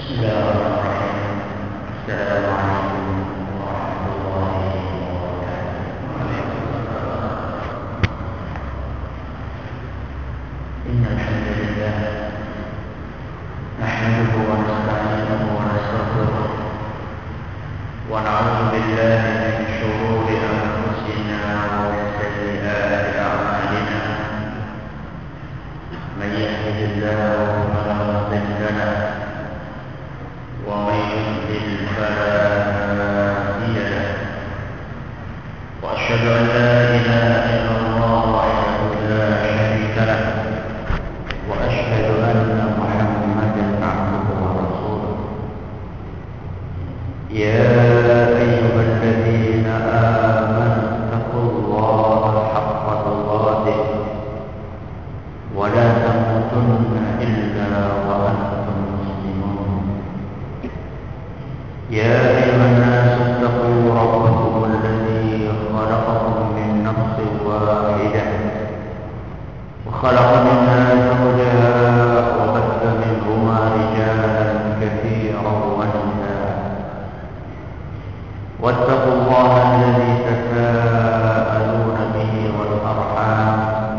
Bismillahirrahmanirrahim. Assalamualaikum warahmatullahi wabarakatuh. Innal hamdalillah nahmaduhu wa nasta'inuhu wa nastaghfiruh wa na'udzu billahi min shururi anfusina wa min sayyiati a'malina. Man yahdihillahu fala mudilla lahu ومن يضلل فلا هادي له واشهد ان لا اله الا الله وحده لا شريك له واشهد ان محمدا عبده ورسوله يا ايها الذين امنوا اتقوا الله حق تقاته ولا تموتن الا وانتم مسلمون يا أيها الناس اتقوا ربكم الذي خلقكم من نفس واحدة وخلق منها زوجها وبث منهما رجالا كثيرا ونساء واتقوا الله الذي تساءلون به والأرحام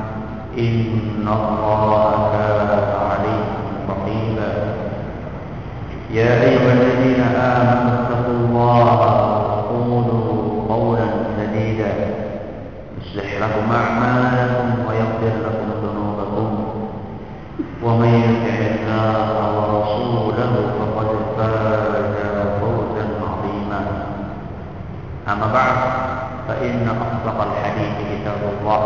إن الله كان عليكم رقيبا يا أيها الذين آمنوا اتقوا الله وقولوا قولا سديدا يصلح لكم أعمالكم ويغفر لكم ذنوبكم ومن يطع الله ورسوله فقد فاز فوزا عظيما أما بعد فإن أصدق الحديث كتاب الله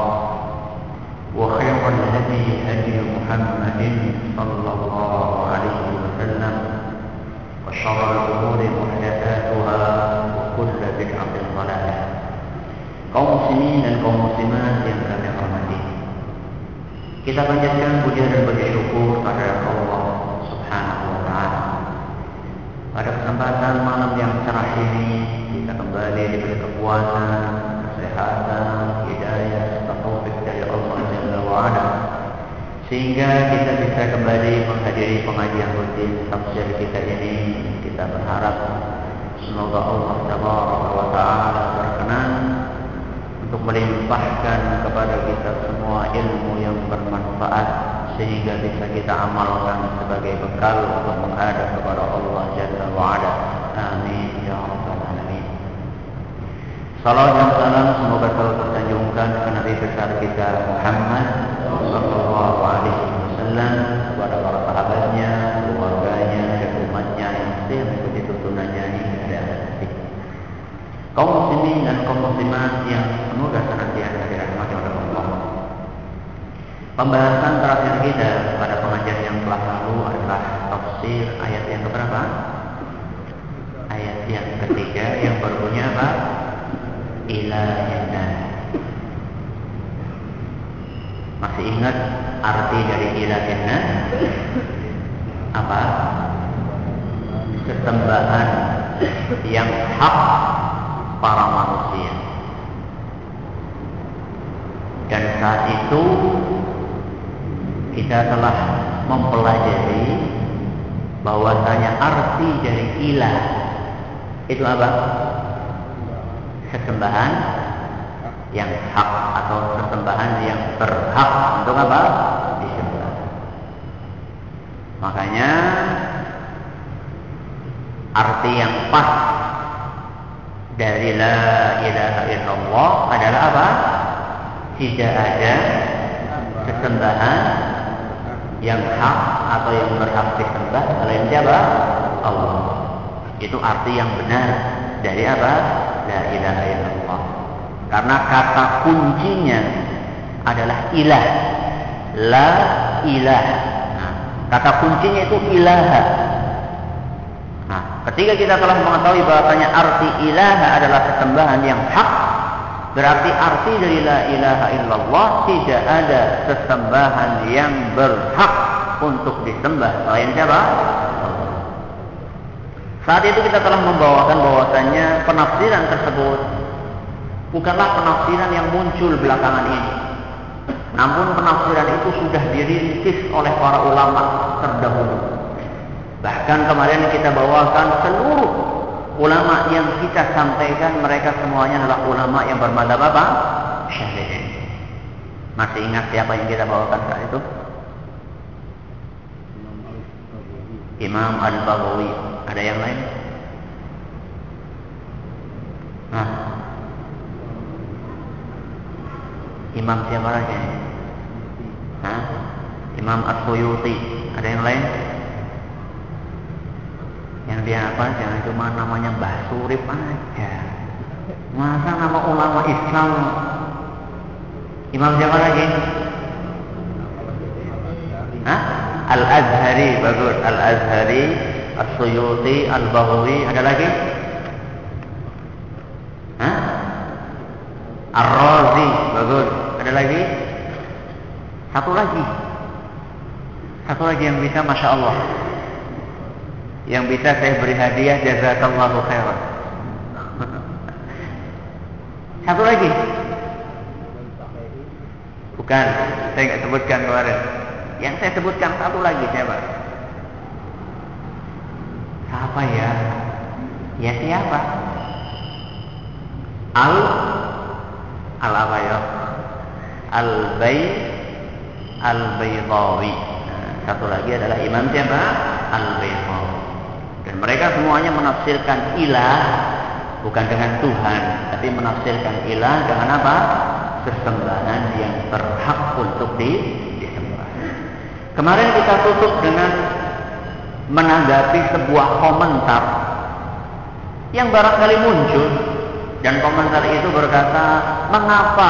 وخير الهدي هدي محمد صلى الله عليه وسلم وشر الأمور محدثاتها وكل بدعة ضلالة. Kaum muslimin dan kaum muslimat yang kami hormati, kita panjatkan puja dan bersyukur pada Allah Subhanahu wa taala. Pada kesempatan malam yang cerah ini kita kembali diberi kekuatan, kesehatan, hidayah, serta taufik dari Allah Jalla wa Ala, sehingga kita bisa kembali menghadiri pengajian rutin tafsir kita ini. Kita berharap semoga Allah Tabaraka wa Ta'ala berkenan untuk melimpahkan kepada kita semua ilmu yang bermanfaat, sehingga bisa kita amalkan sebagai bekal untuk menghadap kepada Allah Jalla wa Ala. Amin ya rabbal alamin. Salam dan salam semoga selalu tersanjungkan ke Nabi besar kita Muhammad sallallahu alaihi wasallam, kepada para sahabatnya, keluarganya, dan umatnya yang setia mengikuti tuntunannya hingga akhir hayat. Kaum muslimin dan kaum muslimat yang semoga senantiasa dirahmati oleh Allah. Pembahasan terakhir kita pada pengajian yang telah lalu adalah tafsir ayat yang keberapa? Ayat yang ketiga yang berbunyi apa? Ilahinna. Masih ingat arti dari ilahinna? Apa? Sesembahan yang hak para manusia. Dan saat itu kita telah mempelajari bahwasanya arti dari ilah itu apa? Sesembahan yang hak atau sesembahan yang berhak untuk apa? Disembah. Makanya arti yang pas dari la ilaha illallah adalah apa? Tidak ada sesembahan yang hak atau yang berhak disembah selain siapa? Allah. Itu arti yang benar dari apa? La ilaha illallah. Karena kata kuncinya adalah ilah. La ilaha. Nah, kata kuncinya itu ilaha. Nah, ketika kita telah mengetahui bahwasanya arti ilaha adalah sesembahan yang hak, berarti arti dari la ilaha illallah tidak ada sesembahan yang berhak untuk disembah selain siapa? Saat itu kita telah membawakan bahwasanya penafsiran tersebut bukanlah penafsiran yang muncul belakangan ini. Namun penafsiran itu sudah dirintis oleh para ulama terdahulu. Bahkan kemarin kita bawakan seluruh ulama yang kita sampaikan, mereka semuanya adalah ulama yang bermadzhab apa? Syafi'i. Masih ingat siapa yang kita bawakan saat itu? Imam Al-Baghawi. Ada yang lain? Nah, imam siapa lagi? Hah? Imam As-Suyuti. Ada yang lain? Yang dia apa? Jangan cuma namanya Mbah Surip aja. Masa nama ulama Islam? Imam siapa lagi? Hah? Al-Azhari, bagus. Al-Azhari, As-Suyuti, Al-Baghawi. Ada lagi? Hah? Ar-Razi, bagus. Ada lagi? Satu lagi. Satu lagi yang bisa, Masya Allah. Yang bisa saya beri hadiah, jazakallahu khairan. Satu lagi. Bukan, saya nggak sebutkan kemarin. Yang saya sebutkan satu lagi siapa? Siapa ya? Ya siapa? Al apa ya? Al-Baydawi. Nah, satu lagi adalah Imam siapa? Al-Baydawi. Dan mereka semuanya menafsirkan ilah bukan dengan Tuhan, tapi menafsirkan ilah dengan apa? Sesembahan yang berhak untuk disembah. Kemarin kita tutup dengan menanggapi sebuah komentar yang barangkali muncul, dan komentar itu berkata, mengapa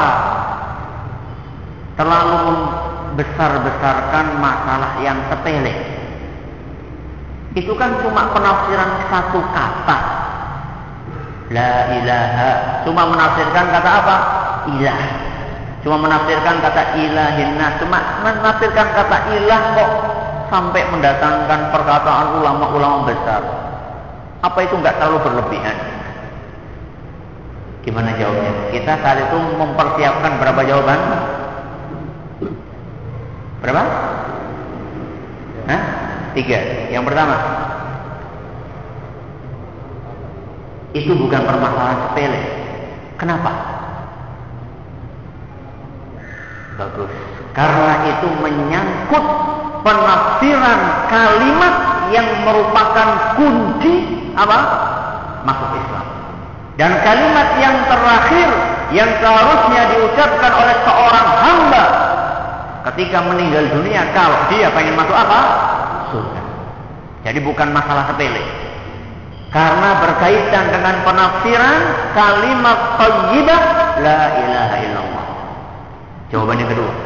terlalu membesar-besarkan masalah yang sepele? Itu kan cuma penafsiran satu kata, la ilaha, cuma menafsirkan kata apa? Ilah. Cuma menafsirkan kata ilahinna, cuma menafsirkan kata ilah kok sampai mendatangkan perkataan ulama-ulama besar. Apa itu enggak terlalu berlebihan? Gimana jawabnya? Kita saat itu mempersiapkan berapa jawaban? Berapa? Hah? 3. Yang pertama, itu bukan permasalahan sepele. Kenapa? Bagus. Karena itu menyangkut penafsiran kalimat yang merupakan kunci apa? Masuk Islam. Dan kalimat yang terakhir yang seharusnya diucapkan oleh seorang hamba ketika meninggal dunia kalau dia pengen masuk apa? Surga. Jadi bukan masalah sepele. Karena berkaitan dengan penafsiran kalimat thayyibah la ilaha illallah. Jawaban yang kedua.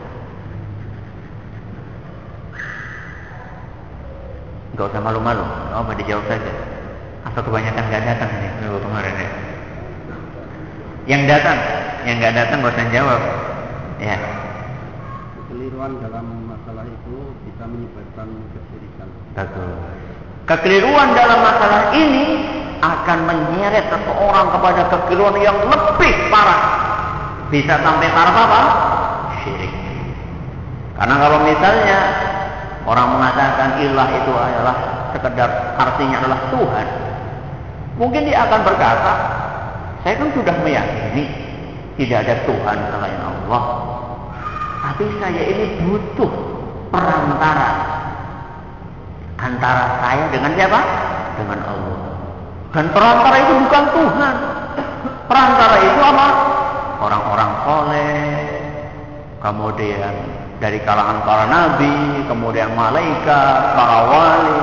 Enggak usah malu-malu. Apa dijawab saja. Atau kebanyakan enggak datang ini minggu kemarin ya. Yang datang, yang enggak datang enggak usah jawab. Ya. Kekeliruan dalam masalah itu bisa menyebabkan kesyirikan. Bagus. Kekeliruan dalam masalah ini akan menyeret seseorang kepada kekeliruan yang lebih parah. Bisa sampai taraf apa? Syirik. Karena kalau misalnya orang mengatakan ilah itu adalah sekedar artinya adalah Tuhan, mungkin dia akan berkata, saya kan sudah meyakini tidak ada Tuhan selain Allah, tapi saya ini butuh perantara antara saya dengan siapa? Dengan Allah. Dan perantara itu bukan Tuhan. Perantara itu apa? Orang-orang soleh, kemudian dari kalangan para nabi, kemudian malaikat, para wali.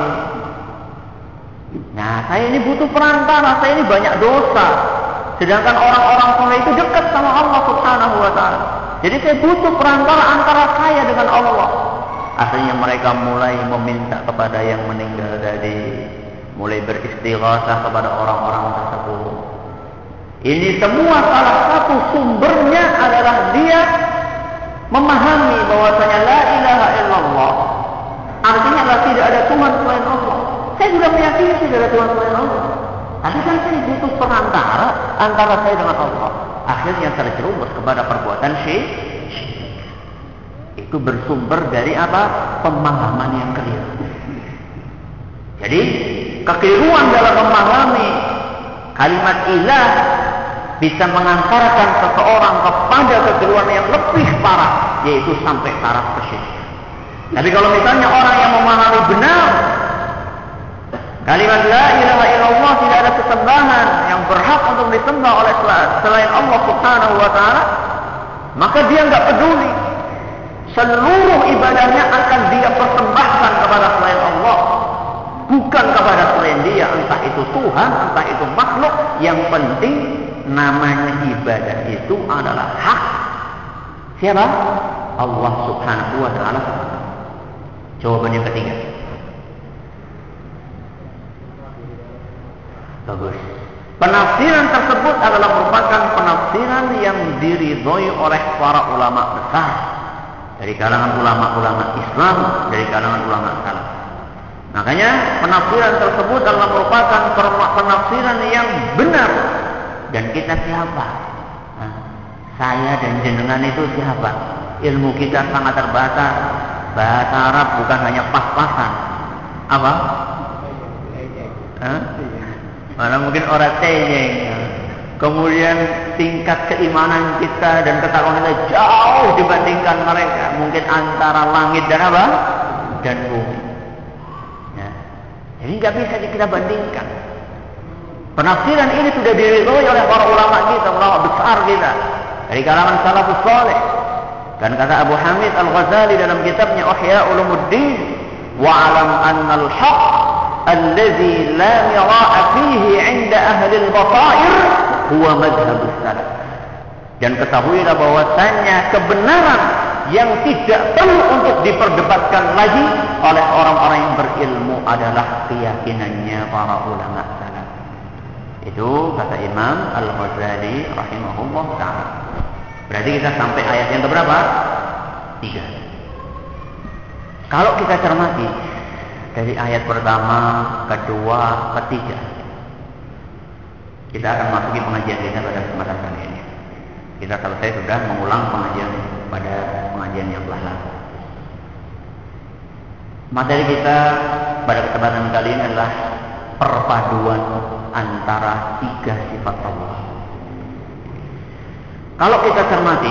Nah, saya ini butuh perantara, saya ini banyak dosa. Sedangkan orang-orang soleh itu dekat sama Allah Subhanahu wa ta'ala. Jadi saya butuh perantara antara saya dengan Allah. Akhirnya mereka mulai meminta kepada yang meninggal tadi, mulai beristighatsah kepada orang-orang tersebut. Ini semua salah satu sumbernya adalah dia memahami bahwasanya la ilaha illallah artinya adalah tidak ada Tuhan selain Allah. Saya sudah meyakini tidak ada Tuhan selain Allah, tapi kan saya butuh perantara antara saya dengan Allah. Akhirnya terjerumus kepada perbuatan syirik. Itu bersumber dari apa? Pemahaman yang keliru. Jadi kekeliruan dalam memahami kalimat ilah bisa mengantarkan seseorang kepada kekeliruan yang lebih parah, yaitu sampai taraf kesyirikan. Tapi kalau misalnya orang yang memahami benar kalimat la ilaha illallah, tidak ada sesembahan yang berhak untuk disembah oleh selain Allah Subhanahu wa taala, maka dia enggak peduli. Seluruh ibadahnya akan dia persembahkan kepada selain Allah, bukan kepada selain dia, entah itu Tuhan, entah itu makhluk. Yang penting namanya ibadah itu adalah hak siapa? Allah Subhanahu wa taala. Jawaban yang ketiga. Bagus. Penafsiran tersebut adalah merupakan penafsiran yang diridhoi oleh para ulama besar dari kalangan ulama-ulama Islam, dari kalangan ulama salaf. Makanya penafsiran tersebut adalah merupakan penafsiran yang benar. Dan kita siapa? Saya dan jenengan itu siapa? Ilmu kita sangat terbatas. Bahasa Arab bukan hanya pas-pasan. Apa? Mana mungkin orang tenyeng. Kemudian tingkat keimanan kita dan ketakwaan kita jauh dibandingkan mereka. Mungkin antara langit dan apa? Dan bumi. Ya. Jadi nggak bisa kita bandingkan. Penafsiran ini sudah diridhoi oleh para ulama kita, ulama besar kita dari kalangan salafus saleh. Dan kata Abu Hamid Al-Ghazali dalam kitabnya Ihya Ulumuddin, wa'alam annal haqq alladhi la mira'a fihi 'inda ahli al-basair huwa madhhabus salaf. Dan ketahuilah bahwasannya kebenaran yang tidak perlu untuk diperdebatkan lagi oleh orang-orang yang berilmu adalah keyakinannya para ulama salaf. Itu kata Imam Al-Ghazali rahimahullah ta'ala. Berarti kita sampai ayat yang keberapa? 3. Kalau kita cermati dari ayat pertama, kedua, ketiga, kita akan masuki pengajian kita pada kesempatan kali ini. Kita selesai sudah mengulang pengajian pada pengajian yang telah lalu. Materi kita pada kesempatan kali ini adalah perpaduan antara 3 sifat Allah. Kalau kita cermati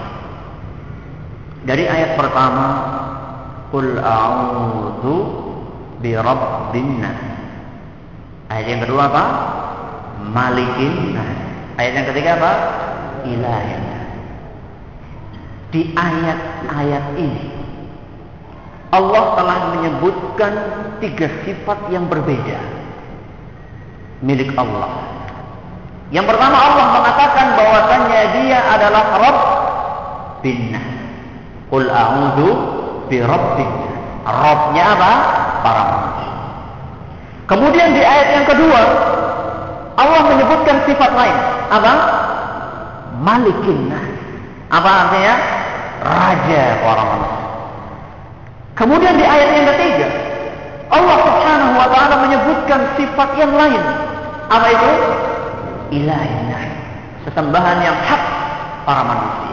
dari ayat pertama, Qul a'udzu birabbin nas. Ayat yang kedua apa? Malikin nas. Ayat yang ketiga apa? Ilahin nas. Di ayat-ayat ini Allah telah menyebutkan 3 sifat yang berbeda milik Allah. Yang pertama, Allah mengatakan bahwasannya dia adalah Rabbin nas. Qul a'udzu birabbin nas. Rabbnya apa? Para manusia. Kemudian di ayat yang kedua, Allah menyebutkan sifat lain. Apa? Malikin nas. Apa artinya? Raja para manusia. Kemudian di ayat yang ketiga, Allah Subhanahu wa taala menyebutkan sifat yang lain. Apa itu? Ilahin nas. Sesembahan yang hak para manusia.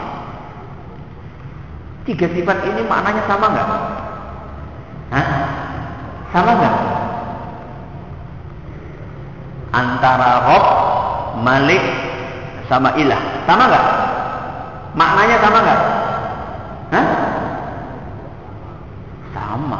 3 sifat ini maknanya sama enggak? Sama enggak? Antara Rabb, Malik sama Ilah. Sama enggak? Maknanya sama enggak? Sama.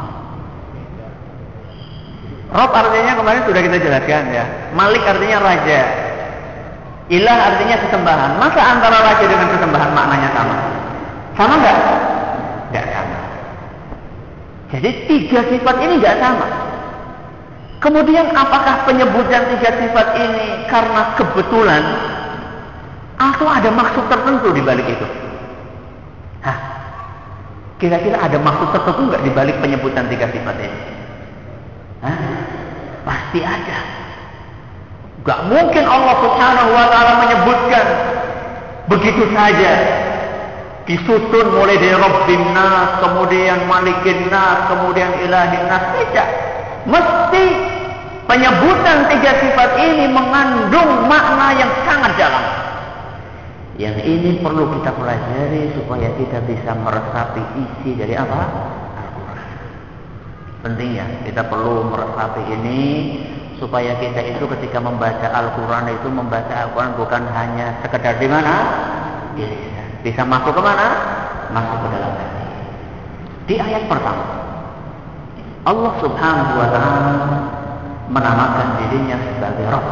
Rabb artinya kemarin sudah kita jelaskan ya. Malik artinya raja. Ilah artinya sesembahan. Maka antara raja dengan sesembahan maknanya sama. Sama enggak? Enggak sama. Jadi 3 sifat ini enggak sama. Kemudian apakah penyebutan 3 sifat ini karena kebetulan atau ada maksud tertentu di balik itu? Kira-kira ada maksud tertentu enggak di balik penyebutan 3 sifat ini? Pasti ada. Gak mungkin Allah Subhanahu wa taala menyebutkan begitu saja. Disusun mulai dari Rabbin nas, kemudian Malikin nas, kemudian Ilahin nas. Tidak. Mesti penyebutan 3 sifat ini mengandung makna yang sangat dalam. Yang ini perlu kita pelajari supaya kita bisa meresapi isi dari apa? Al-Quran. Penting ya, kita perlu meresapi ini supaya kita itu ketika membaca Al-Quran itu membaca Al-Quran bukan hanya sekedar di mana? Bisa masuk ke mana? Masuk ke dalam hati. Di ayat pertama, Allah Subhanahu wa Ta'ala menamakan dirinya sebagai Rabb.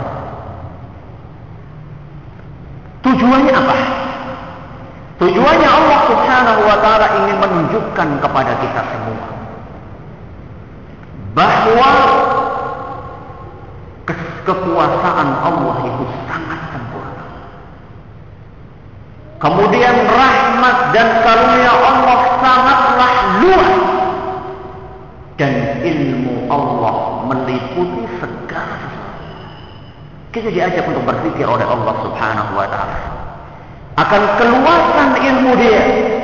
Tujuannya apa? Tujuannya Allah Subhanahu wa Ta'ala ingin menunjukkan kepada kita semua bahwa kekuasaan Allah itu sangat sempurna. Kemudian rahmat dan karunia Allah sangatlah luas. Dan ilmu Allah meliputi segala sesuatu. Kita diajak untuk berpikir oleh Allah Subhanahu wa Ta'ala akan keluasan ilmu Dia,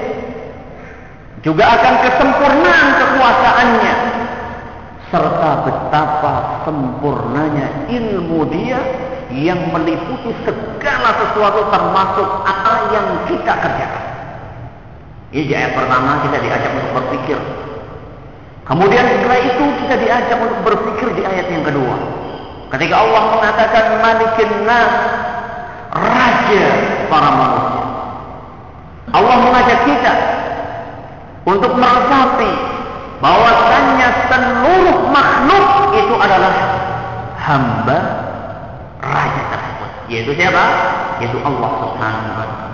juga akan kesempurnaan kekuasaannya, serta betapa sempurnanya ilmu Dia yang meliputi segala sesuatu termasuk apa yang kita kerjakan. Ini di ayat pertama kita diajak untuk berpikir. Kemudian setelah itu kita diajak untuk berpikir di ayat yang kedua. Ketika Allah mengatakan Malikin Nas, Raja para manusia. Allah mengajak kita untuk meresapi bahwasannya seluruh makhluk itu adalah hamba Raja tersebut. Yaitu siapa? Yaitu Allah Subhanahu wa Ta'ala.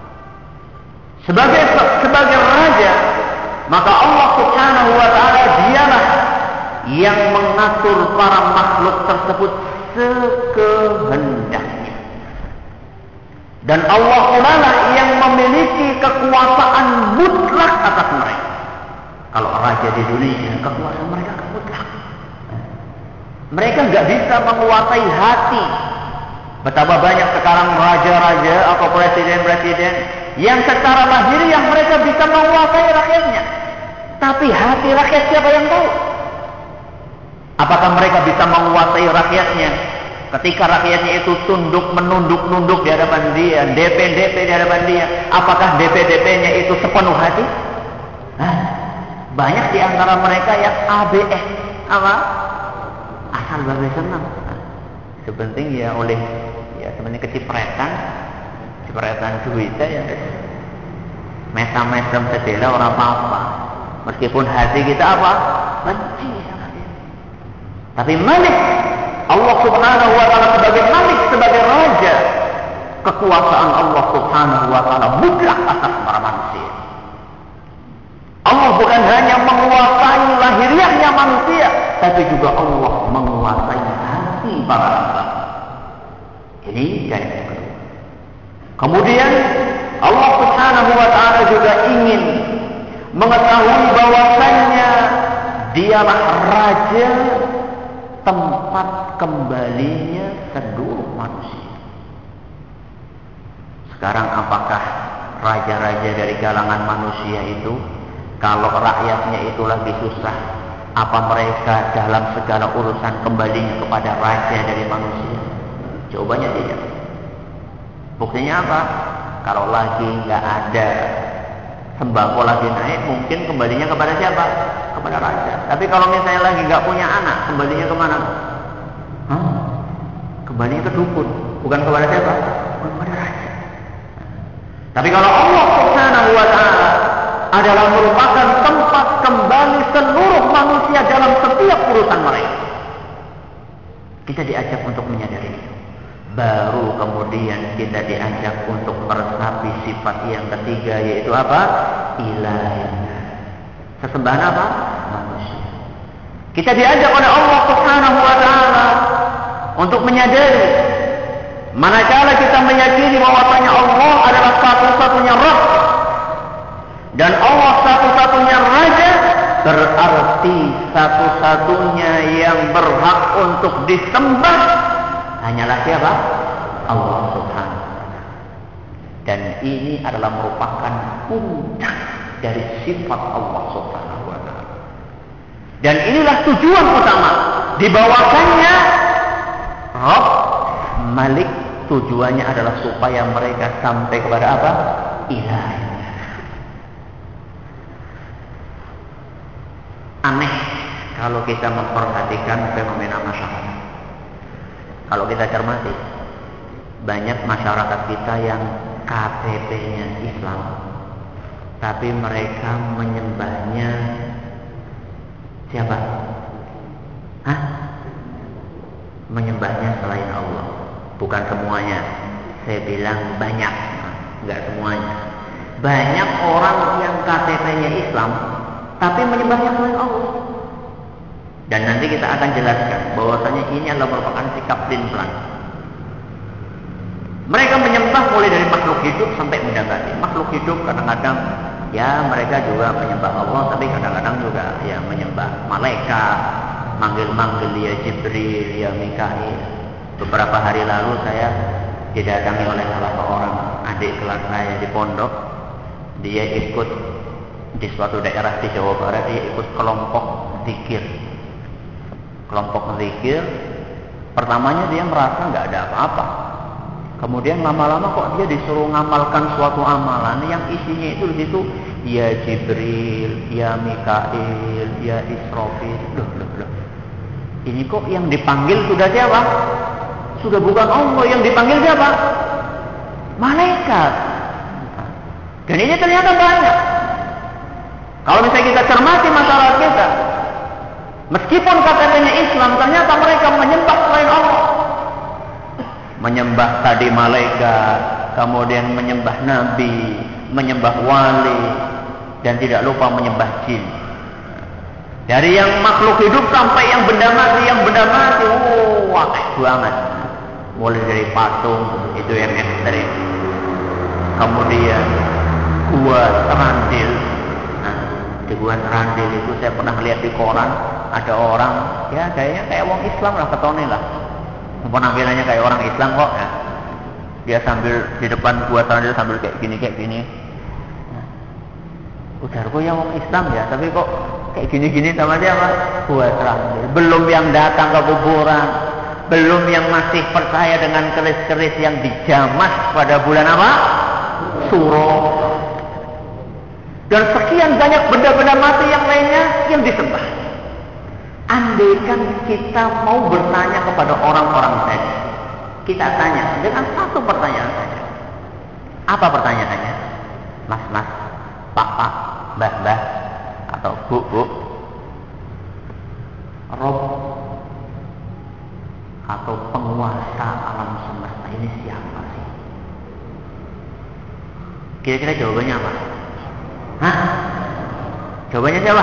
Sebagai Raja, maka Allah Subhanahu wa Ta'ala dialah yang mengatur para makhluk tersebut sekehendaknya. Dan Allah lah yang memiliki kekuasaan mutlak atas mereka. Kalau raja di dunia, kekuasaan mereka mutlak. Mereka nggak bisa menguasai hati. Betapa banyak sekarang raja-raja atau presiden-presiden yang secara lahiriah mereka bisa menguasai rakyatnya. Tapi hati rakyat siapa yang tahu? Apakah mereka bisa menguasai rakyatnya ketika rakyatnya itu menunduk di hadapan dia, DP di hadapan dia? Apakah DP-nya itu sepenuh hati? Banyak di antara mereka yang ABS, apa? Asal bagai senang. Sepenting ya oleh sebenarnya kecipretan duitnya ya. Mesam-mesam sedela orang apa-apa. Meskipun hati kita apa? Benci sama dia. Tapi Malik, Allah Subhanahu wa Ta'ala sebagai Malik, sebagai Raja, kekuasaan Allah Subhanahu wa Ta'ala mutlak atas para manusia. Allah bukan hanya menguasai lahiriahnya manusia, tapi juga Allah menguasai hati para hamba. Ini dari yang kedua. Kemudian Allah Subhanahu wa Ta'ala juga ingin mengetahui bahwasannya dialah Raja tempat kembalinya seluruh manusia. Sekarang apakah raja-raja dari kalangan manusia itu, kalau rakyatnya itu lagi susah, apa mereka dalam segala urusan kembalinya kepada raja dari manusia? Jawabannya tidak. Buktinya apa? Kalau lagi nggak ada sembako lagi naik, mungkin kembalinya kepada siapa? Kepada raja. Tapi kalau misalnya lagi nggak punya anak, kembalinya kemana? Kembalinya ke dukun, bukan kepada siapa? Bukan kepada raja. Tapi kalau Allah Subhanahu wa Ta'ala adalah merupakan tempat kembali seluruh manusia dalam setiap urusan mereka, kita diajak untuk menyadari itu. Baru kemudian kita diajak untuk meresapi sifat yang ketiga, yaitu apa? Ilahiyah. Sesembahan apa? Manusia. Kita diajak oleh Allah Subhanahu wa Ta'ala untuk menyadari, manakala kita meyakini bahwasanya Allah adalah satu-satunya Rabb dan Allah satu-satunya Raja, berarti satu-satunya yang berhak untuk disembah hanyalah siapa? Allah Subhanahu wa Ta'ala. Dan ini adalah merupakan puncak dari sifat Allah Subhanahu wa Ta'ala. Dan inilah tujuan utama dibawakannya Rabb, Malik. Tujuannya adalah supaya mereka sampai kepada apa? Ilahiyah. Aneh kalau kita memperhatikan fenomena masyarakat. Kalau kita cermati, banyak masyarakat kita yang KTP-nya Islam, tapi mereka menyembahnya siapa? Menyembahnya selain Allah. Bukan semuanya. Saya bilang banyak, enggak semuanya. Banyak orang yang KTP-nya Islam, tapi menyembahnya selain Allah. Dan nanti kita akan jelaskan bahwasanya ini adalah merupakan sikap pelin-pelan. Mereka menyembah mulai dari makhluk hidup sampai benda mati. Makhluk hidup kadang-kadang ya mereka juga menyembah Allah, tapi kadang-kadang juga ya menyembah malaikat, manggil-manggil ya Jibril, ya Mikail. Beberapa hari lalu saya didatangi oleh salah seorang adik kelas saya di pondok. Dia ikut di suatu daerah di Jawa Barat, dia ikut kelompok zikir. Kelompok zikir, pertamanya dia merasa nggak ada apa-apa. Kemudian lama-lama kok dia disuruh ngamalkan suatu amalan yang isinya itu di situ ya Jibril, ya Mikail, ya Israfil. Loh. Ini kok yang dipanggil sudah siapa? Sudah bukan Allah, yang dipanggil siapa? Malaikat. Dan ini ternyata banyak. Kalau misalnya kita cermati masyarakat kita, meskipun KTP-nya Islam, ternyata mereka menyembah selain Allah. Menyembah tadi malaikat, kemudian menyembah nabi, menyembah wali, dan tidak lupa menyembah jin. Dari yang makhluk hidup sampai yang benda mati, wah banget. Mulai dari patung, itu yang ekstrim. Kemudian gua Serandil. Nah, di gua Serandil itu saya pernah lihat di koran, ada orang, ya kayaknya kayak orang Islam lah, ketone lah. Penampilannya kayak orang Islam kok ya. Dia sambil di depan gua Serandil sambil kayak gini. Udarku ya orang Islam ya, tapi kok kayak gini sama siapa? Gua Serandil. Belum yang datang ke kuburan, belum yang masih percaya dengan keris-keris yang dijamas pada bulan apa? Suro. Dan sekian banyak benda-benda mati yang lainnya yang disembah. Andaikan kita mau bertanya kepada orang-orang tadi, kita tanya dengan satu pertanyaan saja. Apa pertanyaannya? Mas, pak, mbah, atau bu, Rob atau penguasa alam semesta ini siapa sih? Kira-kira jawabannya apa? Jawabannya siapa?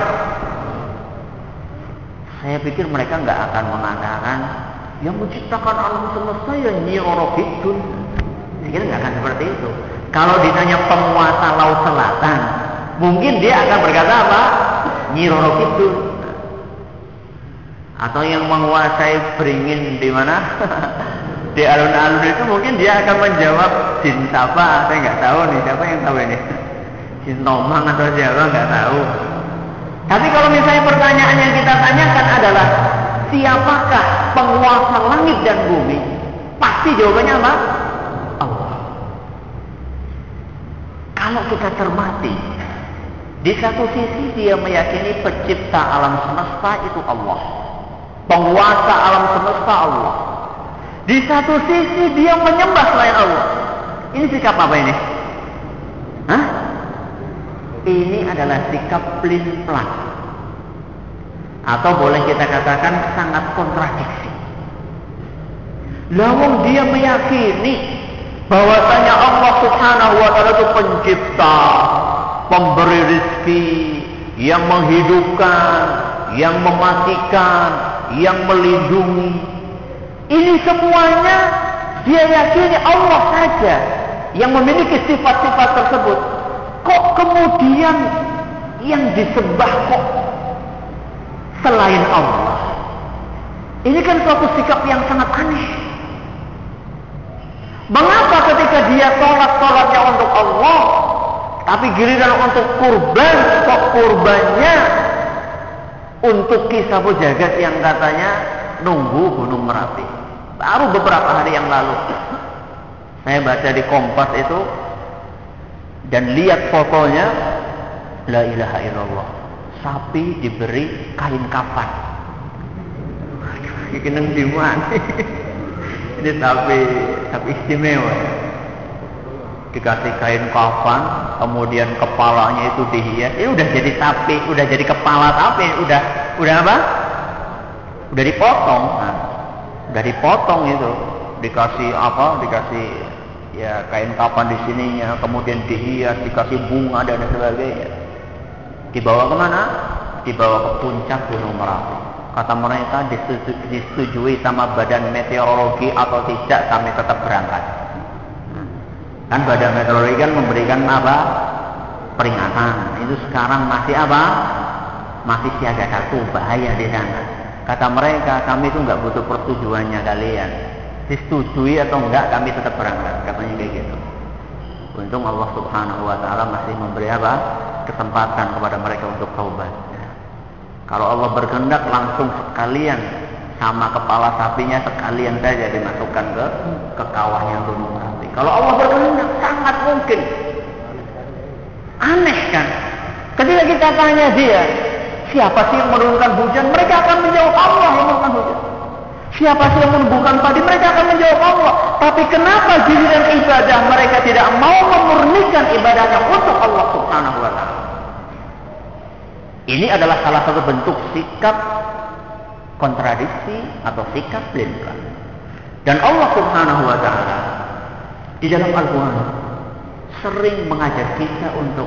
Saya pikir mereka nggak akan mengatakan yang menciptakan alam semesta ya Nyi Roro Kidul. Saya kira nggak akan seperti itu. Kalau ditanya penguasa Laut Selatan, mungkin dia akan berkata apa? Nyi Roro Kidul. Atau yang menguasai beringin di mana? Di alun-alun itu mungkin dia akan menjawab jin siapa? Saya nggak tahu nih, siapa yang tahu ini? Jin Tomang atau siapa nggak tahu. Tapi kalau misalnya pertanyaan yang kita tanyakan adalah siapakah penguasa langit dan bumi? Pasti jawabannya apa? Allah. Kalau kita cermati, di satu sisi dia meyakini pencipta alam semesta itu Allah. Penguasa alam semesta Allah. Di satu sisi dia menyembah selain Allah. Ini sikap apa ini? Ini adalah sikap pelin-pelan. Atau boleh kita katakan sangat kontradiksi. Lawang dia meyakini bahwasanya Allah Subhanahu wa taala itu pencipta, pemberi rezeki, yang menghidupkan, yang mematikan, yang melindungi. Ini semuanya dia yakini Allah saja yang memiliki sifat-sifat tersebut. Kok kemudian yang disembah kok selain Allah? Ini kan suatu sikap yang sangat aneh. Mengapa ketika dia sholatnya untuk Allah, tapi giliran untuk kurban, kok kurbannya untuk kisah jagat yang katanya nunggu Gunung Merapi? Baru beberapa hari yang lalu saya baca di Kompas itu dan lihat fotonya, la ilaha illallah, sapi diberi kain kafan. Kena dimuat. Ini sapi istimewa. Dikasih kain kafan, kemudian kepalanya itu dihias. Ini udah jadi sapi, udah jadi kepala sapi, udah apa? Udah dipotong. Nah, udah dipotong itu. Dikasih apa? Dikasih ya kain kafan di sininya, kemudian dihias, dikasih bunga dan sebagainya. Dibawa kemana? Dibawa ke puncak Gunung Merapi. Kata mereka disetujui sama badan meteorologi atau tidak, kami tetap berangkat. Kan badan meteorologi kan memberikan apa? Peringatan. Itu sekarang masih apa? Masih siaga 1, bahaya di sana. Kata mereka, kami itu nggak butuh persetujuannya kalian. Disetujui atau enggak, kami tetap berangkat. Katanya kayak gitu. Untung Allah Subhanahu Wa Taala masih memberi apa? Kesempatan kepada mereka untuk taubat. Kalau Allah berkehendak langsung sekalian sama kepala sapinya sekalian saja dimasukkan ke kawahnya Gunung Merapi. Kalau Allah berkehendak sangat mungkin. Aneh kan? Ketika kita tanya dia, siapa sih yang menurunkan hujan? Mereka akan menjawab Allah yang menurunkan hujan. Siapa sih yang menumbuhkan padi? Mereka akan menjawab Allah. Tapi kenapa giliran ibadah mereka tidak mau memurnikan ibadahnya untuk Allah Subhanahu Wa Taala? Ini adalah salah satu bentuk sikap kontradiksi atau sikap blin-blin. Dan Allah Subhanahu Wa Taala di dalam Al-Quran sering mengajak kita untuk,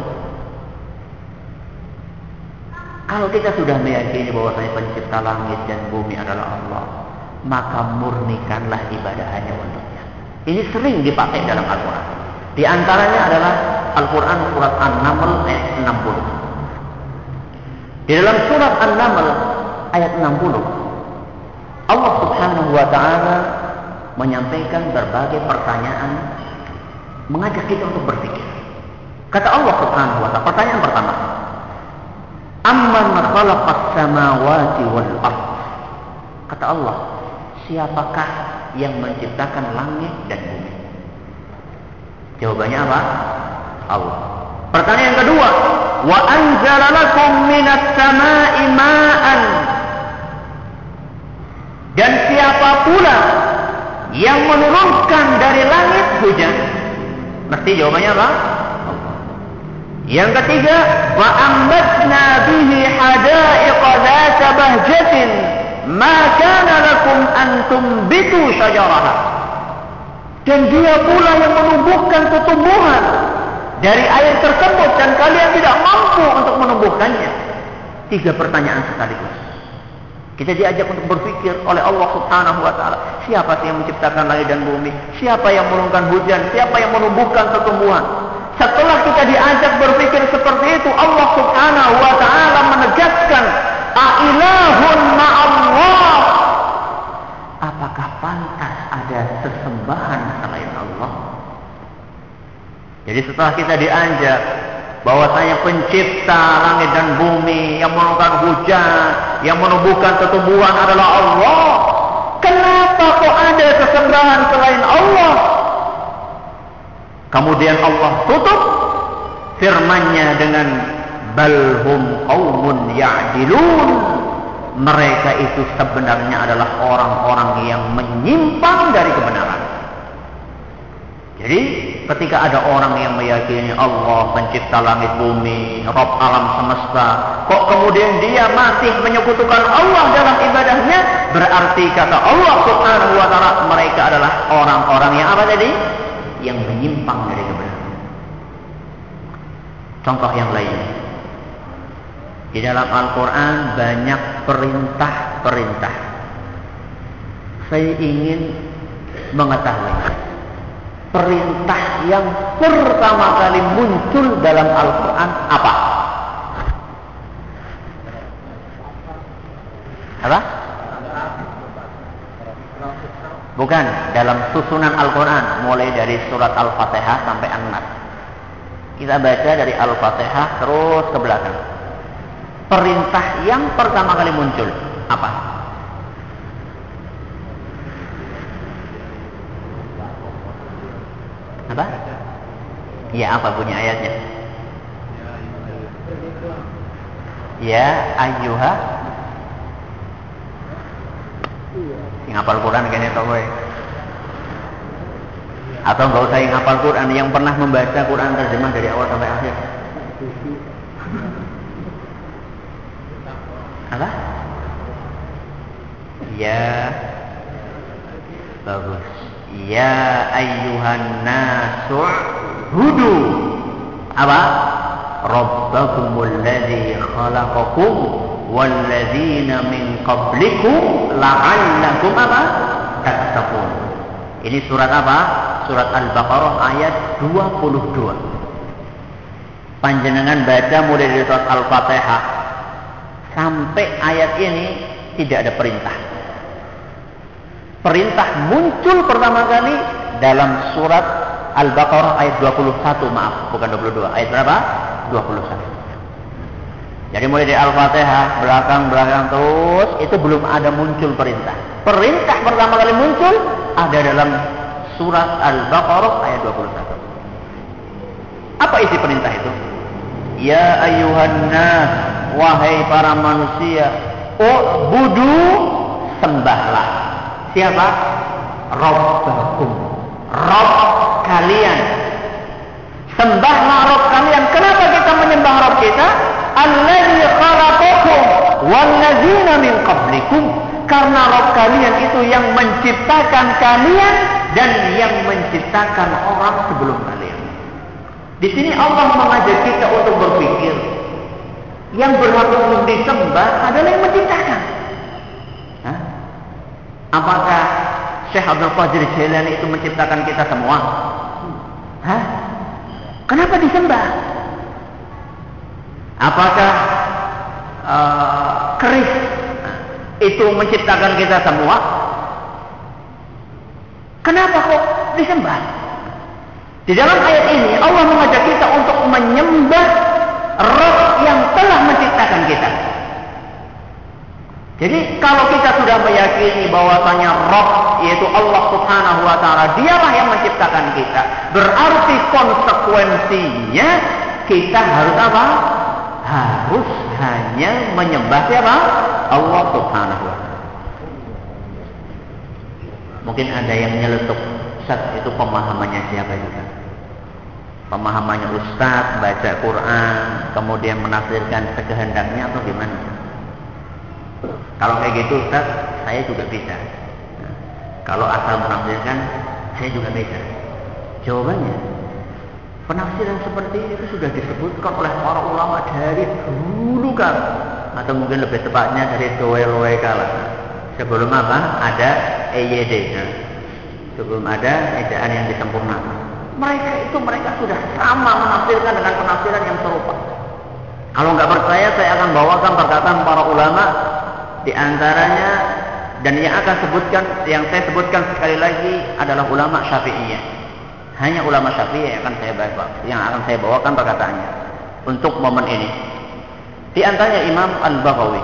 kalau kita sudah meyakini bahwasanya pencipta langit dan bumi adalah Allah, maka murnikanlah ibadah hanya untuknya. Ini sering dipakai dalam Al-Quran. Di antaranya adalah Al-Quran surat An-Naml ayat 60. Di dalam surat An-Naml ayat 60, Allah Subhanahu Wa Taala menyampaikan berbagai pertanyaan, mengajak kita untuk berpikir. Kata Allah Subhanahu Wa Taala, pertanyaan pertama, Amman khalaqas samawati wal ardh. Kata Allah, siapakah yang menciptakan langit dan bumi? Jawabannya apa? Allah. Pertanyaan kedua, wa anzala lakum minas samai ma'an. Dan siapa pula yang menurunkan dari langit hujan? Mesti jawabannya apa? Allah. Yang ketiga, wa ambatna bihi hadaiqa dzata bahjatin ma kana lakum an tumbitu syajaraha. Dan dia pula yang menumbuhkan tumbuhan dari air tersebut dan kalian tidak mampu untuk menumbuhkannya. 3 pertanyaan sekaligus. Kita diajak untuk berpikir oleh Allah Subhanahu Wa Taala, siapa sih yang menciptakan langit dan bumi? Siapa yang menurunkan hujan? Siapa yang menumbuhkan tumbuhan? Setelah kita diajak berpikir seperti itu, Allah Subhanahu Wa Taala menegaskan, Ailahun ma'allah. Apakah pantas ada sesembahan selain Allah? Jadi setelah kita diajak bahwasanya pencipta langit dan bumi, yang menurunkan hujan, yang menumbuhkan tumbuhan adalah Allah, kenapa kok ada sesembahan selain Allah? Kemudian Allah tutup firman-Nya dengan balhum qaumun ya'dilun. Mereka itu sebenarnya adalah orang-orang yang menyimpang dari kebenaran. Jadi ketika ada orang yang meyakini Allah pencipta langit bumi, Rabb alam semesta, kok kemudian dia masih menyekutukan Allah dalam ibadahnya, berarti kata Allah Subhanahu Wa Taala mereka adalah orang-orang yang apa tadi? Yang menyimpang dari kebenaran. Contoh yang lain, di dalam Al-Quran banyak perintah-perintah. Saya ingin mengetahui perintah yang pertama kali muncul dalam Al-Quran apa? Apa? Bukan, dalam susunan Al-Quran, mulai dari surat Al-Fatihah sampai An-Nas. Kita baca dari Al-Fatihah terus ke belakang. Perintah yang pertama kali muncul apa? Apa? Ya, apa bunyi ayatnya? Ya ayyuha. Yang hafal Quran kayaknya tau gue. Atau nggak usah yang hafal Quran, yang pernah membaca Quran terjemah dari awal sampai akhir. Apa? Ya, bagus. Ya ayyuhan nasu hudu. Apa? Rabbakumul ladzi khalaqakum walladzina min qablikum la'allakum apa? Tattaqun. Ini surat apa? Surat Al-Baqarah ayat 22. Panjenengan baca mulai dari surat Al-Fatihah sampai ayat ini tidak ada perintah. Perintah muncul pertama kali dalam surat Al-Baqarah ayat 21, maaf, bukan 22. Ayat berapa? 21. Jadi mulai dari Al-Fatihah, belakang terus, itu belum ada muncul perintah. Perintah pertama kali muncul ada dalam surat Al-Baqarah ayat 21. Apa isi perintah itu? Ya ayyuhan nas, wahai para manusia, u'budu, sembahlah. Siapa? Rabbakum, Rabb kalian. Sembahlah Rabb kalian. Kenapa kita menyembah Rabb kita? Alladzi khalaqakum walladzina min qablikum. Karena Rabb kalian itu yang menciptakan kalian dan yang menciptakan orang sebelum kalian. Di sini Allah mengajak kita untuk berpikir, yang berhak untuk disembah adalah yang menciptakan. Hah? Apakah Syekh Abdul Qadir Jailani itu menciptakan kita semua? Hah? Kenapa disembah? Apakah keris itu menciptakan kita semua? Kenapa kok disembah? Di dalam ayat ini Allah mengajak kita untuk menyembah Rabb yang telah menciptakan kita. Jadi kalau kita sudah meyakini bahwasanya Rabb yaitu Allah Subhanahu wa taala, dialah yang menciptakan kita, berarti konsekuensinya kita harus apa? Harus hanya menyembah siapa? Allah Subhanahu wa taala. Mungkin ada yang nyeletuk, Ustaz, itu pemahamannya siapa juga? Pemahamannya Ustaz baca Quran kemudian menafsirkan sekehendaknya atau gimana? Kalau kayak gitu Ustaz, saya juga bisa. Kalau asal menafsirkan, saya juga bisa. Jawabannya, penafsiran seperti ini itu sudah disebutkan oleh para ulama dari dulu kan, atau mungkin lebih tepatnya dari doe-loe kala. Sebelum apa? Ada EYD. Sebelum ada ejaan yang disempurnakan. Mereka sudah sama menafsirkan dengan penafsiran yang serupa. Kalau nggak percaya, saya akan bawakan perkataan para ulama. Di antaranya dan yang saya sebutkan sekali lagi adalah ulama Syafi'iyah. Hanya ulama Syafi'iyah yang akan saya bawakan perkataannya untuk momen ini. Di antaranya Imam Al-Baghawi.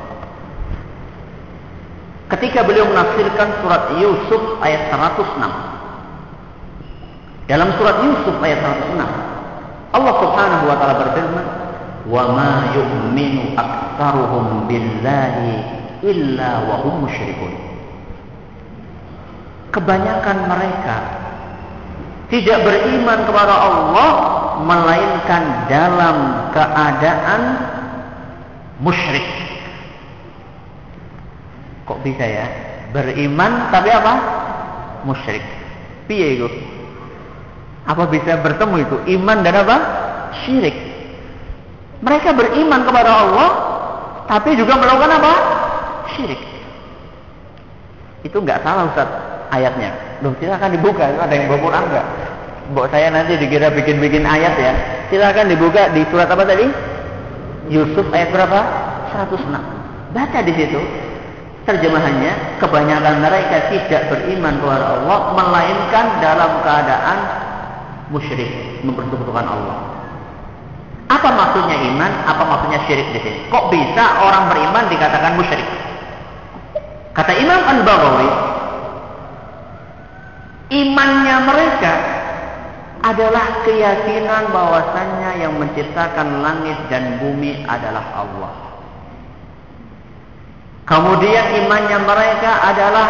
Ketika beliau menafsirkan surat Yusuf ayat 106. Dalam surat Yusuf ayat 106, Allah Subhanahu wa taala berfirman, "Wa ma yu'minu aktsaruhum billahi illa wa hum musyrikun." Kebanyakan mereka tidak beriman kepada Allah melainkan dalam keadaan musyrik. Kok bisa ya? Beriman tapi apa? Musyrik. Piye itu? Apa bisa bertemu itu? Iman dan apa? Syirik. Mereka beriman kepada Allah tapi juga melakukan apa? Syirik. Itu enggak salah Ustaz ayatnya. Loh, silakan dibuka. Ada yang bawa Quran enggak? Mbok saya nanti dikira bikin-bikin ayat ya. Silakan dibuka di surat apa tadi? Yusuf ayat berapa? 106. Baca di situ. Terjemahannya, kebanyakan mereka tidak beriman kepada Allah melainkan dalam keadaan musyrik, mempersekutukan Allah. Apa maksudnya iman? Apa maksudnya syirik di sini? Kok bisa orang beriman dikatakan musyrik? Kata Imam Al-Baghawi, imannya mereka adalah keyakinan bahwasannya yang menciptakan langit dan bumi adalah Allah. Kemudian imannya mereka adalah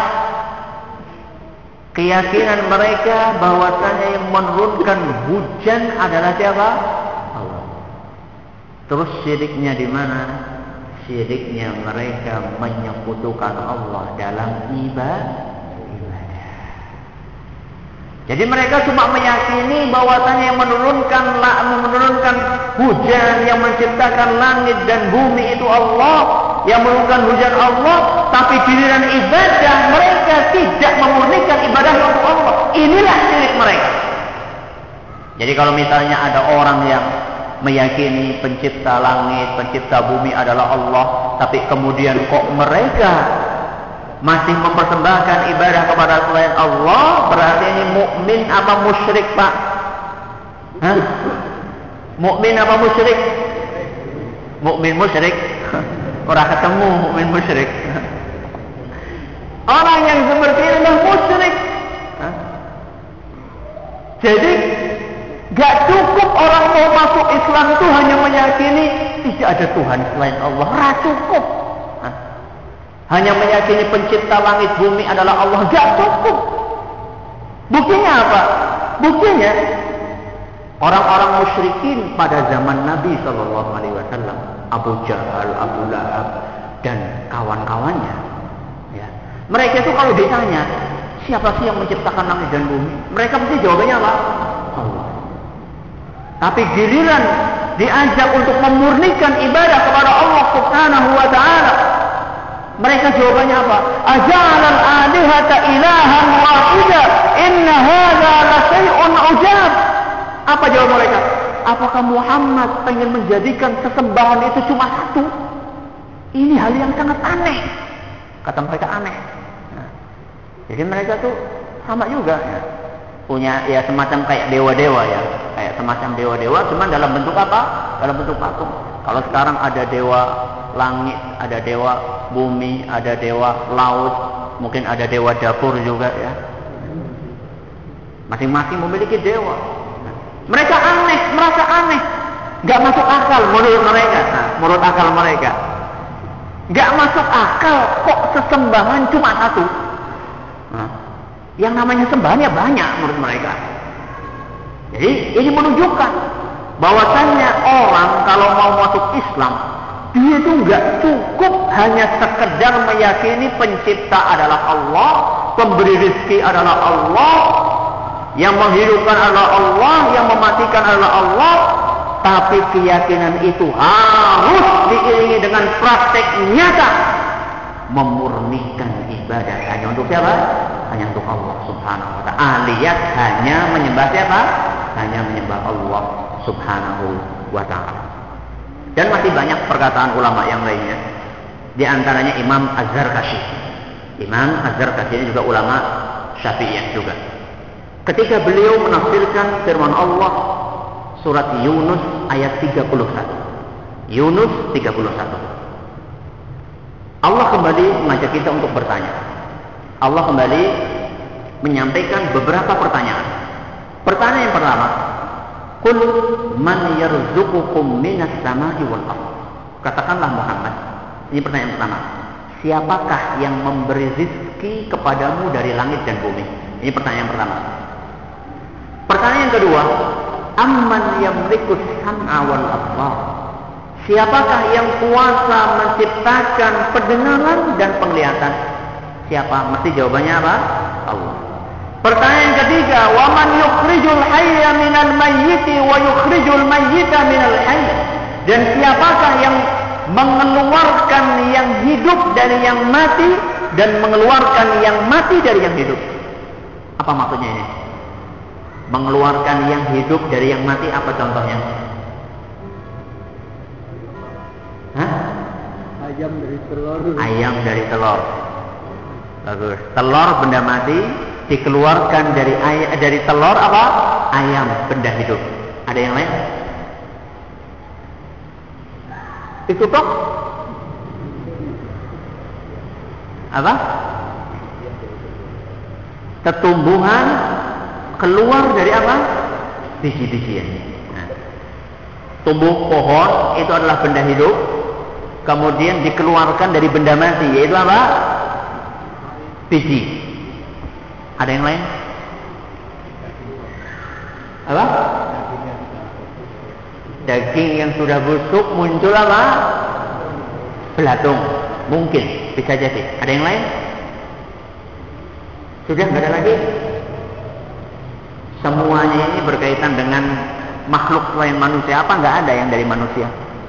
keyakinan mereka bahwasanya yang menurunkan hujan adalah siapa? Allah. Terus syiriknya di mana? Syiriknya mereka menyekutukan Allah dalam ibadah. Jadi mereka cuma meyakini bahwasanya yang menurunkan hujan, yang menciptakan langit dan bumi itu Allah, yang menurunkan hujan Allah, tapi giliran ibadah mereka tidak memurnikan ibadah untuk Allah. Inilah syirik mereka. Jadi kalau misalnya ada orang yang meyakini pencipta langit, pencipta bumi adalah Allah, tapi kemudian kok mereka masih mempersembahkan ibadah kepada selain Allah, berarti ini mukmin apa musyrik, Pak? Hah? Mukmin apa musyrik? Mukmin musyrik. Orang ketemu mukmin musyrik. Orang yang seperti ini adalah musyrik. Jadi gak cukup orang mau masuk Islam itu hanya meyakini tidak ada Tuhan selain Allah. Gak cukup. Hanya meyakini pencipta langit bumi adalah Allah, gak cukup. Buktinya apa? Buktinya orang-orang musyrikin pada zaman Nabi SAW, Abu Jahal, Abu Lahab, dan kawan-kawannya. Ya. Mereka itu kalau ditanya, siapa sih yang menciptakan langit dan bumi? Mereka pasti jawabannya apa? Allah. Tapi giliran diajak untuk memurnikan ibadah kepada Allah Subhanahu wa Ta'ala, mereka jawabannya apa? Aja'alal alihata ilahan wahida, inna hadza la syai'un ujab. Apa jawab mereka? Apakah Muhammad pengen menjadikan sesembahan itu cuma satu? Ini hal yang sangat aneh. Kata mereka aneh. Nah, jadi mereka tuh sama juga ya. Punya ya semacam kayak dewa-dewa ya. Kayak semacam dewa-dewa, cuman dalam bentuk apa? Dalam bentuk patung. Kalau sekarang ada dewa langit, ada dewa bumi, ada dewa laut, mungkin ada dewa dapur juga ya. Masing-masing memiliki dewa. Mereka aneh, merasa aneh, gak masuk akal menurut mereka. Nah, menurut akal mereka, gak masuk akal kok sesembahan cuma satu. Nah, yang namanya sembahan ya banyak menurut mereka. Jadi ini menunjukkan bahwasannya orang kalau mau masuk Islam, dia itu nggak cukup hanya sekedar meyakini pencipta adalah Allah, pemberi rezeki adalah Allah, yang menghidupkan adalah Allah, yang mematikan adalah Allah, tapi keyakinan itu harus diiringi dengan praktek nyata memurnikan ibadah hanya untuk siapa? Hanya untuk Allah Subhanahu wa Ta'ala. Alias hanya menyembah siapa? Hanya menyembah Allah Subhanahu wa Ta'ala. Dan masih banyak perkataan ulama yang lainnya. Di antaranya Imam Az-Zarkashi. Imam Az-Zarkashi ini juga ulama Syafi'iyah juga. Ketika beliau menafsirkan firman Allah surat Yunus ayat 31. Yunus 31. Allah kembali mengajak kita untuk bertanya. Allah kembali menyampaikan beberapa pertanyaan. Pertanyaan yang pertama, Qul man yarzuqukum minas sama'i wal ardh. Katakanlah Muhammad, ini pertanyaan pertama. Siapakah yang memberi rizki kepadamu dari langit dan bumi? Ini pertanyaan pertama. Pertanyaan kedua, amman yamlikus sam'a wal absar. Siapakah yang kuasa menciptakan pendengaran dan penglihatan? Siapa? Mesti jawabannya apa? Allah. Pertanyaan ketiga, wa man yukhrijul hayya minal mayyiti wa yukhrijul mayyita minal hayy. Dan siapakah yang mengeluarkan yang hidup dari yang mati dan mengeluarkan yang mati dari yang hidup? Apa maksudnya ini? Mengeluarkan yang hidup dari yang mati, apa contohnya? Hah? Ayam dari telur. Ayam dari telur. Bagus. Telur benda mati dikeluarkan dari telur apa? Ayam benda hidup. Ada yang lain? Itu toh? Apa? Tumbuhan keluar dari apa? Biji-bijian. Nah, tumbuh pohon itu adalah benda hidup. kemudian dikeluarkan dari benda mati, yaitu apa? Biji. Ada yang lain? Apa? Daging yang sudah busuk muncul apa? Belatung. Mungkin, bisa jadi. Ada yang lain? Sudah nggak ada lagi? Semuanya ini berkaitan dengan makhluk selain manusia. Apa nggak ada yang dari manusia?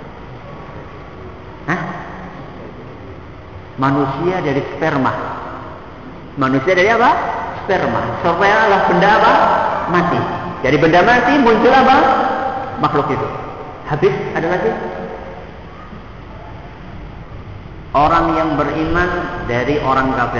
Hah? Manusia dari sperma. Manusia dari apa? Sperma. Sperma adalah benda apa? Mati. Dari benda mati muncul apa? Makhluk itu. Habis, ada lagi? Orang yang beriman dari orang kafir.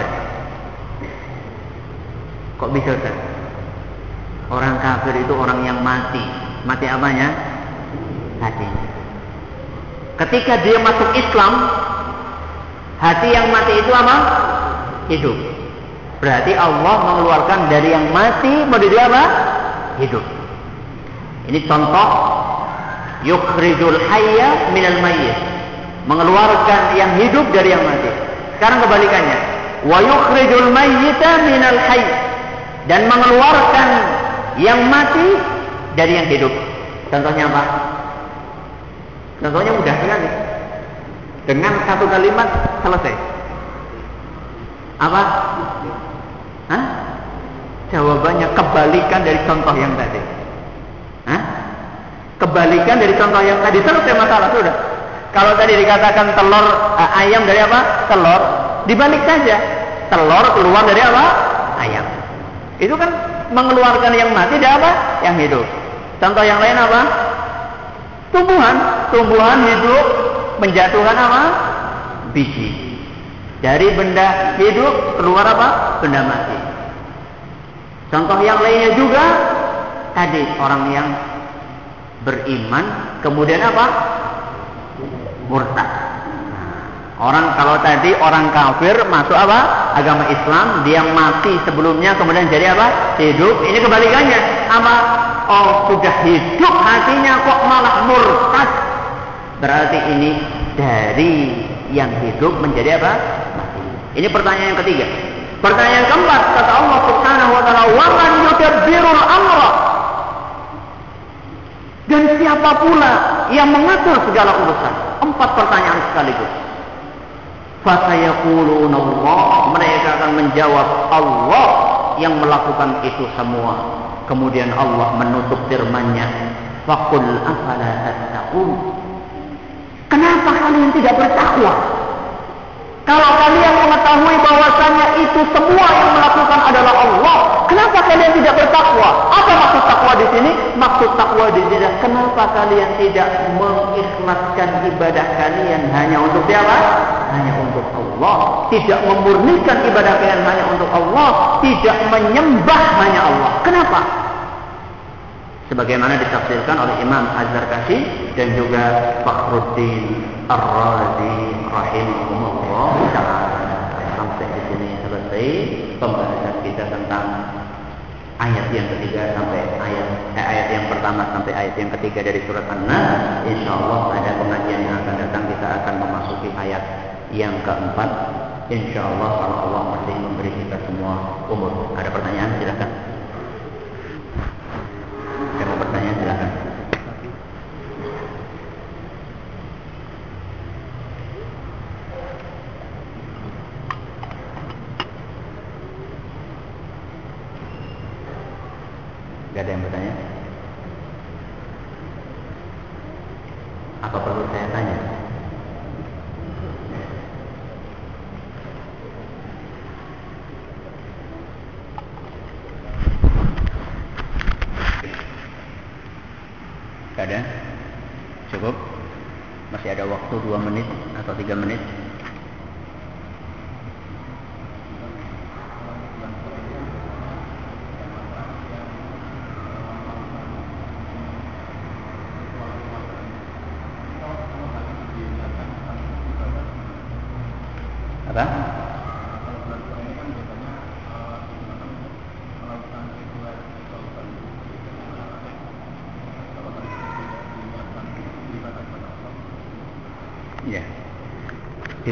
Kok bisa, Ustaz? Orang kafir itu orang yang mati. Mati apanya? Hatinya. Ketika dia masuk Islam, hati yang mati itu apa? Hidup. Berarti Allah mengeluarkan dari yang mati menjadi apa? Hidup. Ini contoh yukhrijul hayya minal mayyit. Mengeluarkan yang hidup dari yang mati. Sekarang kebalikannya. Wa yukhrijul mayyita minal hayy. Dan mengeluarkan yang mati dari yang hidup. Contohnya apa? Contohnya mudah sekali. Dengan satu kalimat selesai. Apa? Hah? Jawabannya kebalikan dari contoh yang tadi. Hah? Kebalikan dari contoh yang tadi, selesai masalah sudah. Kalau tadi dikatakan telur, ayam dari apa? Telur. Dibalik saja. Telur keluar dari apa? Ayam. Itu kan mengeluarkan yang mati dari apa? Yang hidup. Contoh yang lain apa? Tumbuhan. Tumbuhan hidup menjatuhkan apa? Biji. Dari benda hidup keluar apa? Benda mati. Contoh yang lainnya juga tadi orang yang beriman kemudian apa? Murtad. Orang kalau tadi orang kafir masuk apa? Agama Islam, dia mati sebelumnya kemudian jadi apa? Hidup. Ini kebalikannya. Apa? Oh, sudah hidup hatinya kok malah murtad. Berarti ini dari yang hidup menjadi apa? Mati. Ini pertanyaan yang ketiga. Pertanyaan keempat, kata Allah Subhanahu wa taala, "Wa man yudabbirul amra?" Dan siapa pula yang mengatur segala urusan? 4 pertanyaan sekaligus. Fasayaquluna Allah, mereka akan menjawab Allah yang melakukan itu semua. Kemudian Allah menutup firman-Nya, faqul afala tattaqun. Kenapa kalian tidak bertakwa? Kalau kalian mengetahui bahwasanya itu semua yang melakukan adalah Allah, kenapa kalian tidak bertakwa? Apa maksud takwa di sini? Maksud takwa di sini, kenapa kalian tidak mengikhlaskan ibadah kalian hanya untuk siapa? Hanya untuk Allah. Tidak memurnikan ibadah kalian hanya untuk Allah. Tidak menyembah hanya Allah. Kenapa? Sebagaimana ditafsirkan oleh Imam Az-Zarkashi dan juga Fakhruddin Ar-Razi rahimahumullah ta'ala. Sampai di sini selesai pembahasan kita tentang ayat yang ketiga sampai ayat yang pertama sampai ayat yang ketiga dari surat An-Nas. Insyaallah pada pengajian yang akan datang kita akan memasuki ayat yang keempat. Insyaallah kalau Allah masih memberi kita semua umur. Ada pertanyaan? Silakan. Ada pertanyaan? Silakan. Gak ada yang bertanya? Apa perlu saya tanya? Gak ada? Cukup? Masih ada waktu 2 menit atau 3 menit? Apa? Ya.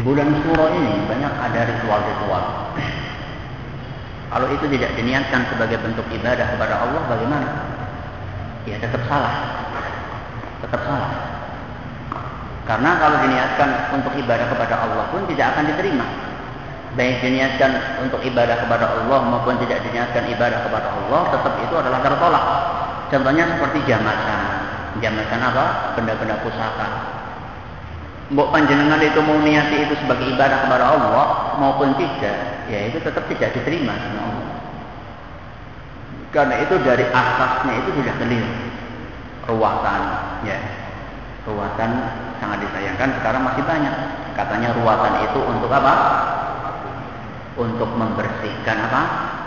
bulan Syuro ini banyak ada ritual-ritual. Kalau itu tidak diniatkan sebagai bentuk ibadah kepada Allah, bagaimana? Ya tetap salah. Tetap salah. Karena kalau diniatkan untuk ibadah kepada Allah pun tidak akan diterima. Baik diniatkan untuk ibadah kepada Allah maupun tidak diniatkan ibadah kepada Allah, tetap itu adalah tertolak. Contohnya seperti jamasan. Jamasan apa? Benda-benda pusaka. Mbok panjenengan itu mau niati itu sebagai ibadah kepada Allah maupun tidak, ya itu tetap tidak diterima sama Allah. Karena itu dari asasnya itu sudah keliru. Ruwatan, ya. Ruwatan sangat disayangkan sekarang masih banyak. Katanya ruwatan itu untuk apa? Untuk membersihkan apa?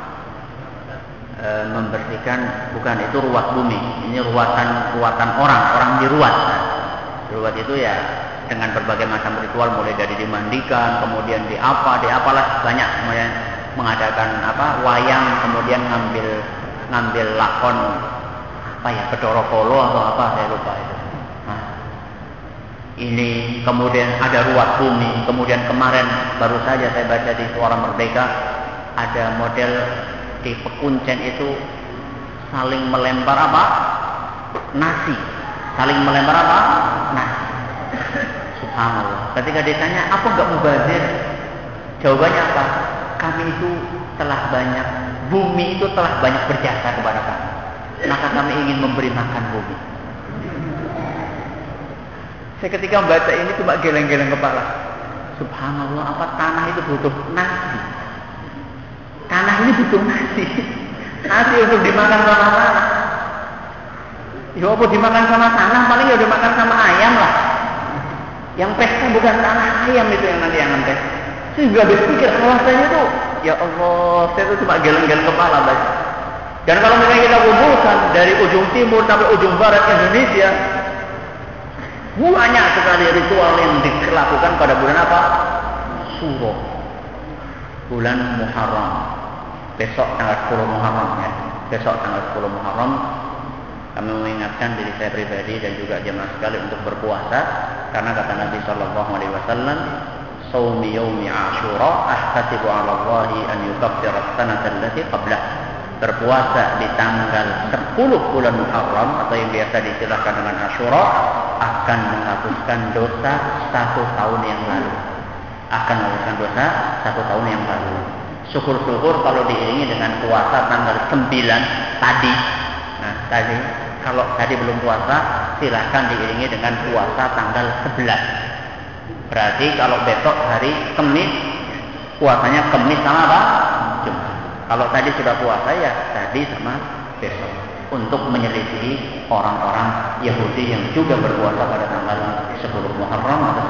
Membersihkan, bukan itu ruwat bumi. Ini ruwatan orang diruwat. Ruwat itu ya dengan berbagai macam ritual, mulai dari dimandikan, kemudian diapalah banyak, kemudian mengadakan apa? Wayang, kemudian ngambil lakon apa ya? Bedoro Polo atau apa saya lupa itu. Nah, ini kemudian ada ruwat bumi. Kemudian kemarin baru saja saya baca di Suara Merdeka ada model di Pekuncen itu saling melempar apa? Nasi. Saling melempar apa? Nasi. Subhanallah. Ketika ditanya apa enggak mubazir? Jawabannya apa? Kami itu telah banyak, bumi itu telah banyak berjasa kepada kami. Maka kami ingin memberi makan bumi. Saya ketika membaca ini cuma geleng-geleng kepala. Subhanallah, apa tanah itu butuh nasi? Tanah ini butuh nasi. Nasi untuk dimakan sama tanah. Ya apa dimakan sama tanah, paling ya dimakan sama ayam lah. Yang pesta bukan tanah, ayam itu yang nanti yang pesta. Saya juga berpikir alasannya tuh, ya Allah, saya tuh cuma geleng-geleng kepala baca. Dan kalau misalnya kita kumpulkan dari ujung timur sampai ujung barat Indonesia, banyak sekali ritual yang dilakukan pada bulan apa? Syuro, bulan Muharram. Besok tanggal 10 Muharram ya. Besok tanggal 10 Muharram kami mengingatkan diri saya pribadi dan juga jemaah sekalian untuk berpuasa, karena kata Nabi sallallahu alaihi wasallam, "Shaumi yaumi Asyura ahtasibu 'ala Allahi an yukaffira as-sanata allati qablah." Berpuasa di tanggal 10 bulan Muharram atau yang biasa diistilahkan dengan Asyura akan menghapuskan dosa 1 tahun yang lalu. Akan menghapuskan dosa 1 tahun yang lalu. Syukur-syukur kalau diiringi dengan puasa tanggal 9 tadi. Nah, tadi kalau tadi belum puasa, silahkan diiringi dengan puasa tanggal 11. Berarti kalau besok hari Kamis, puasanya Kamis sama apa? Jumat. Kalau tadi sudah puasa ya tadi sama besok. Untuk menyelisihi orang-orang Yahudi yang juga berpuasa pada tanggal 10 Muharram atau